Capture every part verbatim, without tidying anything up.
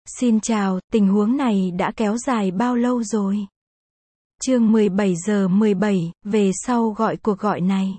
Xin chào, tình huống này đã kéo dài bao lâu rồi? Chương mười bảy giờ mười bảy, về sau gọi cuộc gọi này.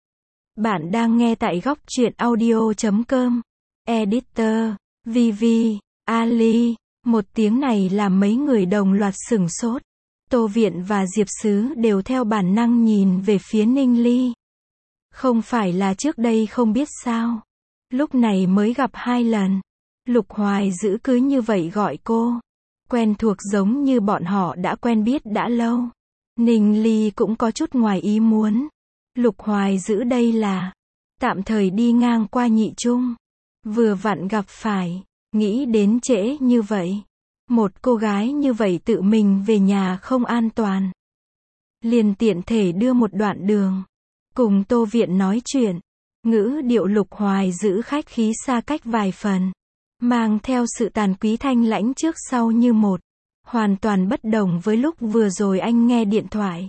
Bạn đang nghe tại góc truyện audio chấm com. Editor, Vivi, Ali. Một tiếng này làm mấy người đồng loạt sửng sốt. Tô Viện và Diệp Sứ đều theo bản năng nhìn về phía Ninh Ly. Không phải là trước đây không biết sao. Lúc này mới gặp hai lần. Lục Hoài Dữ cứ như vậy gọi cô. Quen thuộc giống như bọn họ đã quen biết đã lâu. Ninh Ly cũng có chút ngoài ý muốn. Lục Hoài Dữ đây là tạm thời đi ngang qua Nhị Trung. Vừa vặn gặp phải. Nghĩ đến trễ như vậy. Một cô gái như vậy tự mình về nhà không an toàn. Liền tiện thể đưa một đoạn đường. Cùng Tô Viện nói chuyện. Ngữ điệu Lục Hoài Dữ khách khí xa cách vài phần. Mang theo sự tàn quý thanh lãnh trước sau như một. Hoàn toàn bất đồng với lúc vừa rồi anh nghe điện thoại.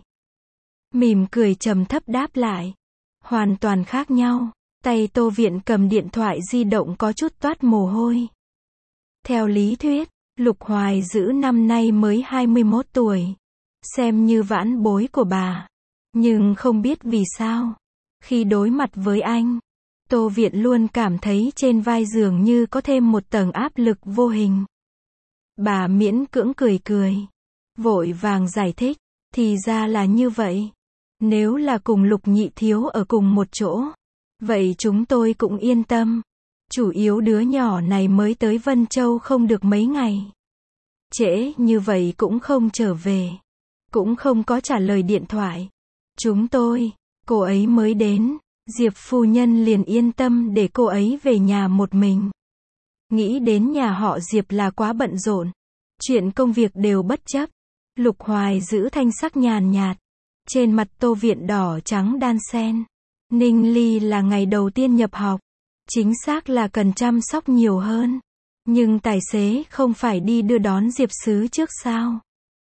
Mỉm cười trầm thấp đáp lại. Hoàn toàn khác nhau. Tay Tô Viện cầm điện thoại di động có chút toát mồ hôi. Theo lý thuyết, Lục Hoài Dữ năm nay mới hai mươi mốt tuổi. Xem như vãn bối của bà. Nhưng không biết vì sao. Khi đối mặt với anh, Tô Viện luôn cảm thấy trên vai dường như có thêm một tầng áp lực vô hình. Bà miễn cưỡng cười cười. Vội vàng giải thích. Thì ra là như vậy. Nếu là cùng Lục Nhị Thiếu ở cùng một chỗ, vậy chúng tôi cũng yên tâm. Chủ yếu đứa nhỏ này mới tới Vân Châu không được mấy ngày. Trễ như vậy cũng không trở về. Cũng không có trả lời điện thoại. Chúng tôi, cô ấy mới đến. Diệp phu nhân liền yên tâm để cô ấy về nhà một mình. Nghĩ đến nhà họ Diệp là quá bận rộn. Chuyện công việc đều bất chấp. Lục Hoài Dữ thanh sắc nhàn nhạt. Trên mặt Tô Viện đỏ trắng đan xen. Ninh Ly là ngày đầu tiên nhập học. Chính xác là cần chăm sóc nhiều hơn. Nhưng tài xế không phải đi đưa đón Diệp Sứ trước sao?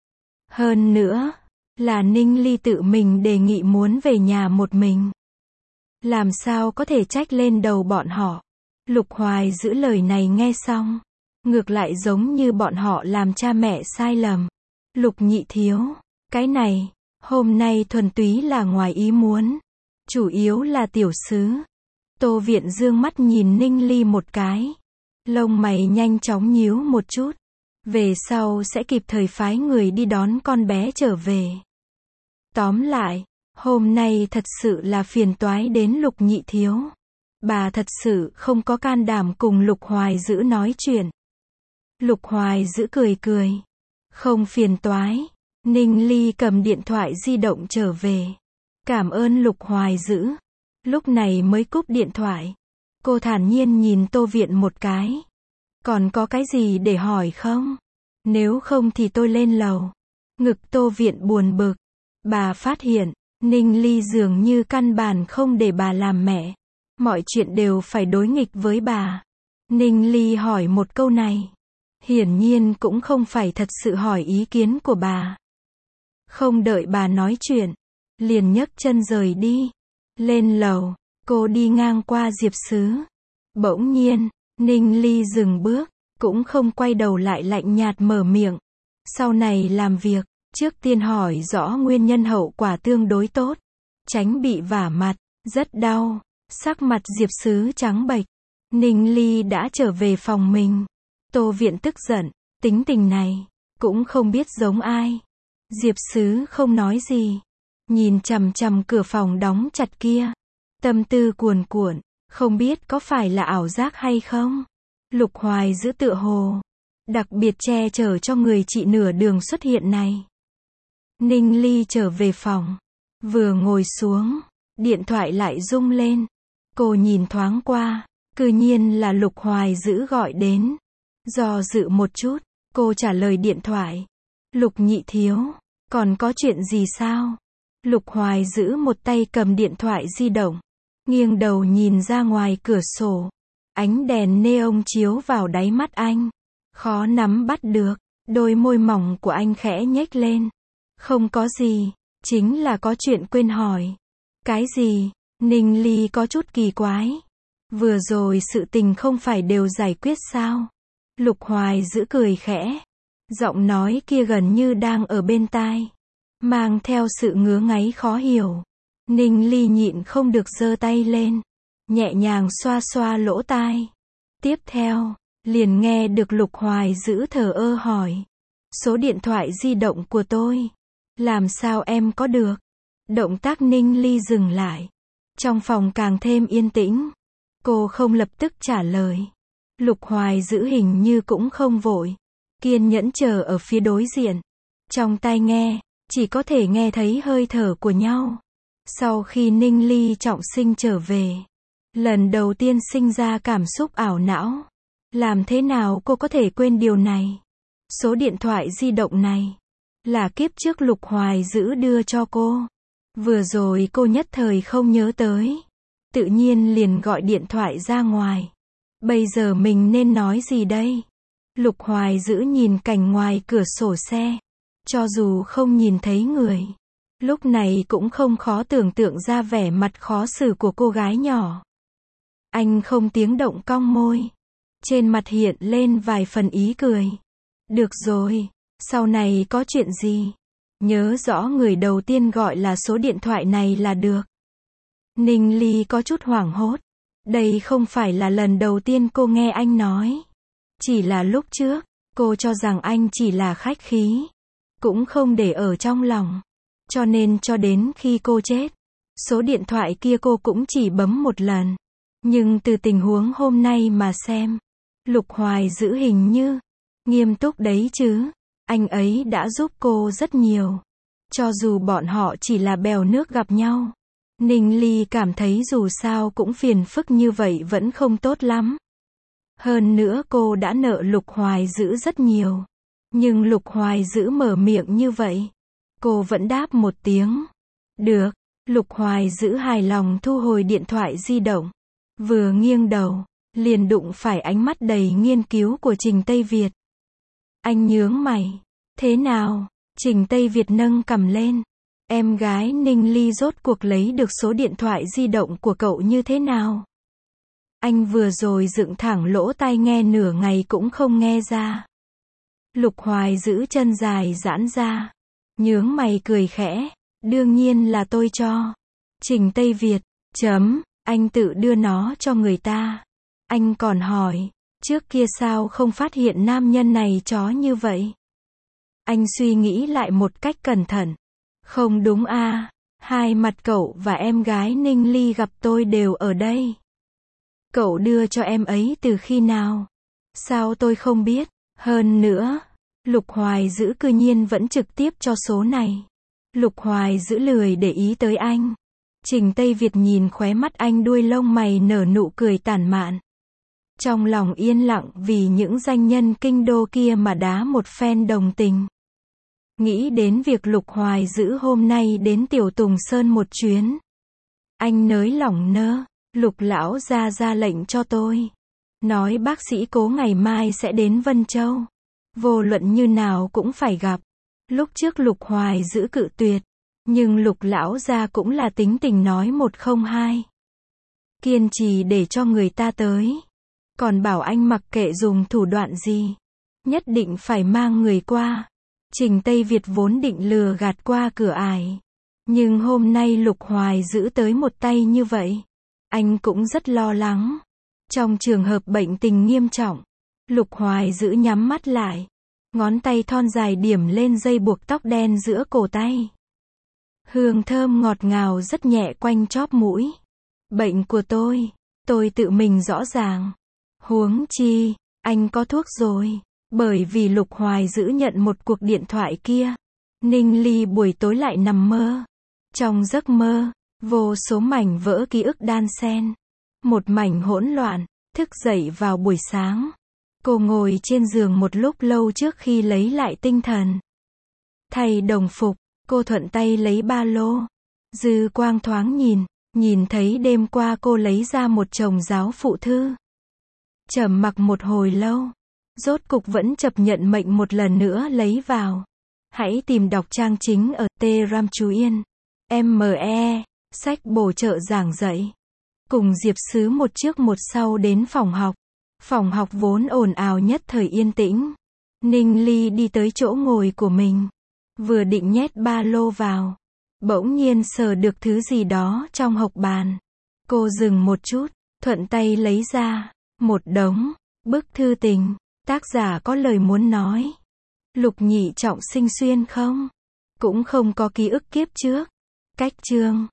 Hơn nữa, là Ninh Ly tự mình đề nghị muốn về nhà một mình. Làm sao có thể trách lên đầu bọn họ? Lục Hoài Dữ lời này nghe xong. Ngược lại giống như bọn họ làm cha mẹ sai lầm. Lục Nhị Thiếu, cái này, hôm nay thuần túy là ngoài ý muốn. Chủ yếu là Tiểu Sứ. Tô Viện dương mắt nhìn Ninh Ly một cái. Lông mày nhanh chóng nhíu một chút. Về sau sẽ kịp thời phái người đi đón con bé trở về. Tóm lại, hôm nay thật sự là phiền toái đến Lục Nhị Thiếu. Bà thật sự không có can đảm cùng Lục Hoài Dữ nói chuyện. Lục Hoài Dữ cười cười. Không phiền toái. Ninh Ly cầm điện thoại di động trở về. Cảm ơn Lục Hoài Dữ. Lúc này mới cúp điện thoại. Cô thản nhiên nhìn Tô Viện một cái. Còn có cái gì để hỏi không? Nếu không thì tôi lên lầu. Ngực Tô Viện buồn bực. Bà phát hiện, Ninh Ly dường như căn bản không để bà làm mẹ. Mọi chuyện đều phải đối nghịch với bà. Ninh Ly hỏi một câu này. Hiển nhiên cũng không phải thật sự hỏi ý kiến của bà. Không đợi bà nói chuyện. Liền nhấc chân rời đi. Lên lầu, cô đi ngang qua Diệp Sứ. Bỗng nhiên, Ninh Ly dừng bước. Cũng không quay đầu lại lạnh nhạt mở miệng. Sau này làm việc, trước tiên hỏi rõ nguyên nhân hậu quả tương đối tốt. Tránh bị vả mặt, rất đau. Sắc mặt Diệp Sứ trắng bệch. Ninh Ly đã trở về phòng mình. Tô Viện tức giận, tính tình này, cũng không biết giống ai. Diệp Sứ không nói gì. Nhìn chằm chằm cửa phòng đóng chặt kia. Tâm tư cuồn cuộn, không biết có phải là ảo giác hay không. Lục Hoài Dữ tựa hồ. Đặc biệt che chở cho người chị nửa đường xuất hiện này. Ninh Ly trở về phòng. Vừa ngồi xuống, điện thoại lại rung lên. Cô nhìn thoáng qua, cư nhiên là Lục Hoài Dữ gọi đến. Do dự một chút, cô trả lời điện thoại. Lục Nhị Thiếu, còn có chuyện gì sao? Lục Hoài Dữ một tay cầm điện thoại di động. Nghiêng đầu nhìn ra ngoài cửa sổ. Ánh đèn neon chiếu vào đáy mắt anh. Khó nắm bắt được. Đôi môi mỏng của anh khẽ nhếch lên. Không có gì. Chính là có chuyện quên hỏi. Cái gì? Ninh Ly có chút kỳ quái. Vừa rồi sự tình không phải đều giải quyết sao? Lục Hoài giữ cười khẽ. Giọng nói kia gần như đang ở bên tai. Mang theo sự ngứa ngáy khó hiểu. Ninh Ly nhịn không được giơ tay lên. Nhẹ nhàng xoa xoa lỗ tai. Tiếp theo, liền nghe được Lục Hoài giữ thờ ơ hỏi. Số điện thoại di động của tôi. Làm sao em có được? Động tác Ninh Ly dừng lại. Trong phòng càng thêm yên tĩnh. Cô không lập tức trả lời. Lục Hoài giữ hình như cũng không vội. Kiên nhẫn chờ ở phía đối diện. Trong tai nghe, chỉ có thể nghe thấy hơi thở của nhau. Sau khi Ninh Ly trọng sinh trở về, lần đầu tiên sinh ra cảm xúc ảo não. Làm thế nào cô có thể quên điều này? Số điện thoại di động này là kiếp trước Lục Hoài giữ đưa cho cô. Vừa rồi cô nhất thời không nhớ tới. Tự nhiên liền gọi điện thoại ra ngoài. Bây giờ mình nên nói gì đây? Lục Hoài giữ nhìn cảnh ngoài cửa sổ xe. Cho dù không nhìn thấy người, lúc này cũng không khó tưởng tượng ra vẻ mặt khó xử của cô gái nhỏ. Anh không tiếng động cong môi. Trên mặt hiện lên vài phần ý cười. Được rồi, sau này có chuyện gì? Nhớ rõ người đầu tiên gọi là số điện thoại này là được. Ninh Ly có chút hoảng hốt. Đây không phải là lần đầu tiên cô nghe anh nói. Chỉ là lúc trước, cô cho rằng anh chỉ là khách khí. Cũng không để ở trong lòng. Cho nên cho đến khi cô chết, số điện thoại kia cô cũng chỉ bấm một lần. Nhưng từ tình huống hôm nay mà xem, Lục Hoài giữ hình như nghiêm túc đấy chứ. Anh ấy đã giúp cô rất nhiều. Cho dù bọn họ chỉ là bèo nước gặp nhau. Ninh Ly cảm thấy dù sao cũng phiền phức như vậy vẫn không tốt lắm. Hơn nữa cô đã nợ Lục Hoài giữ rất nhiều. Nhưng Lục Hoài giữ mở miệng như vậy. Cô vẫn đáp một tiếng. Được. Lục Hoài giữ hài lòng thu hồi điện thoại di động. Vừa nghiêng đầu, liền đụng phải ánh mắt đầy nghiên cứu của Trình Tây Việt. Anh nhướng mày. Thế nào? Trình Tây Việt nâng cằm lên. Em gái Ninh Ly rốt cuộc lấy được số điện thoại di động của cậu như thế nào? Anh vừa rồi dựng thẳng lỗ tai nghe nửa ngày cũng không nghe ra. Lục Hoài giữ chân dài giãn ra. Nhướng mày cười khẽ. Đương nhiên là tôi cho. Trình Tây Việt. Chấm. Anh tự đưa nó cho người ta. Anh còn hỏi. Trước kia sao không phát hiện nam nhân này chó như vậy? Anh suy nghĩ lại một cách cẩn thận. Không đúng à. Hai mặt cậu và em gái Ninh Ly gặp tôi đều ở đây. Cậu đưa cho em ấy từ khi nào? Sao tôi không biết? Hơn nữa, Lục Hoài giữ cư nhiên vẫn trực tiếp cho số này. Lục Hoài giữ lười để ý tới anh. Trình Tây Việt nhìn khóe mắt anh đuôi lông mày nở nụ cười tản mạn. Trong lòng yên lặng vì những danh nhân kinh đô kia mà đá một phen đồng tình. Nghĩ đến việc Lục Hoài giữ hôm nay đến Tiểu Tùng Sơn một chuyến. Anh nới lỏng nơ. Lục lão ra ra lệnh cho tôi. Nói bác sĩ Cố ngày mai sẽ đến Vân Châu. Vô luận như nào cũng phải gặp. Lúc trước Lục Hoài giữ cự tuyệt. Nhưng Lục lão ra cũng là tính tình nói một không hai. Kiên trì để cho người ta tới. Còn bảo anh mặc kệ dùng thủ đoạn gì. Nhất định phải mang người qua. Trình Tây Việt vốn định lừa gạt qua cửa ải. Nhưng hôm nay Lục Hoài giữ tới một tay như vậy. Anh cũng rất lo lắng. Trong trường hợp bệnh tình nghiêm trọng, Lục Hoài giữ nhắm mắt lại. Ngón tay thon dài điểm lên dây buộc tóc đen giữa cổ tay. Hương thơm ngọt ngào rất nhẹ quanh chóp mũi. Bệnh của tôi, tôi tự mình rõ ràng. Huống chi, anh có thuốc rồi. Bởi vì Lục Hoài giữ nhận một cuộc điện thoại kia. Ninh Ly buổi tối lại nằm mơ. Trong giấc mơ, vô số mảnh vỡ ký ức đan xen. Một mảnh hỗn loạn, thức dậy vào buổi sáng. Cô ngồi trên giường một lúc lâu trước khi lấy lại tinh thần. Thay đồng phục, cô thuận tay lấy ba lô. Dư quang thoáng nhìn, nhìn thấy đêm qua cô lấy ra một chồng giáo phụ thư. Trầm mặc một hồi lâu. Rốt cục vẫn chấp nhận mệnh một lần nữa lấy vào. Hãy tìm đọc trang chính ở T Ram Chú Yên. em e, sách bổ trợ giảng dạy. Cùng Diệp Sứ một trước một sau đến phòng học. Phòng học vốn ồn ào nhất thời yên tĩnh. Ninh Ly đi tới chỗ ngồi của mình. Vừa định nhét ba lô vào. Bỗng nhiên sờ được thứ gì đó trong hộc bàn. Cô dừng một chút, thuận tay lấy ra. Một đống bức thư tình. Tác giả có lời muốn nói. Lục Nhị Trọng sinh xuyên không? Cũng không có ký ức kiếp trước. Cách chương.